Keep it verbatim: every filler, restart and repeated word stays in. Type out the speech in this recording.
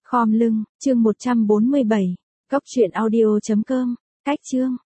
Khom lưng, chương một trăm bốn mươi bảy, cốc truyện audio chấm com, cách chương.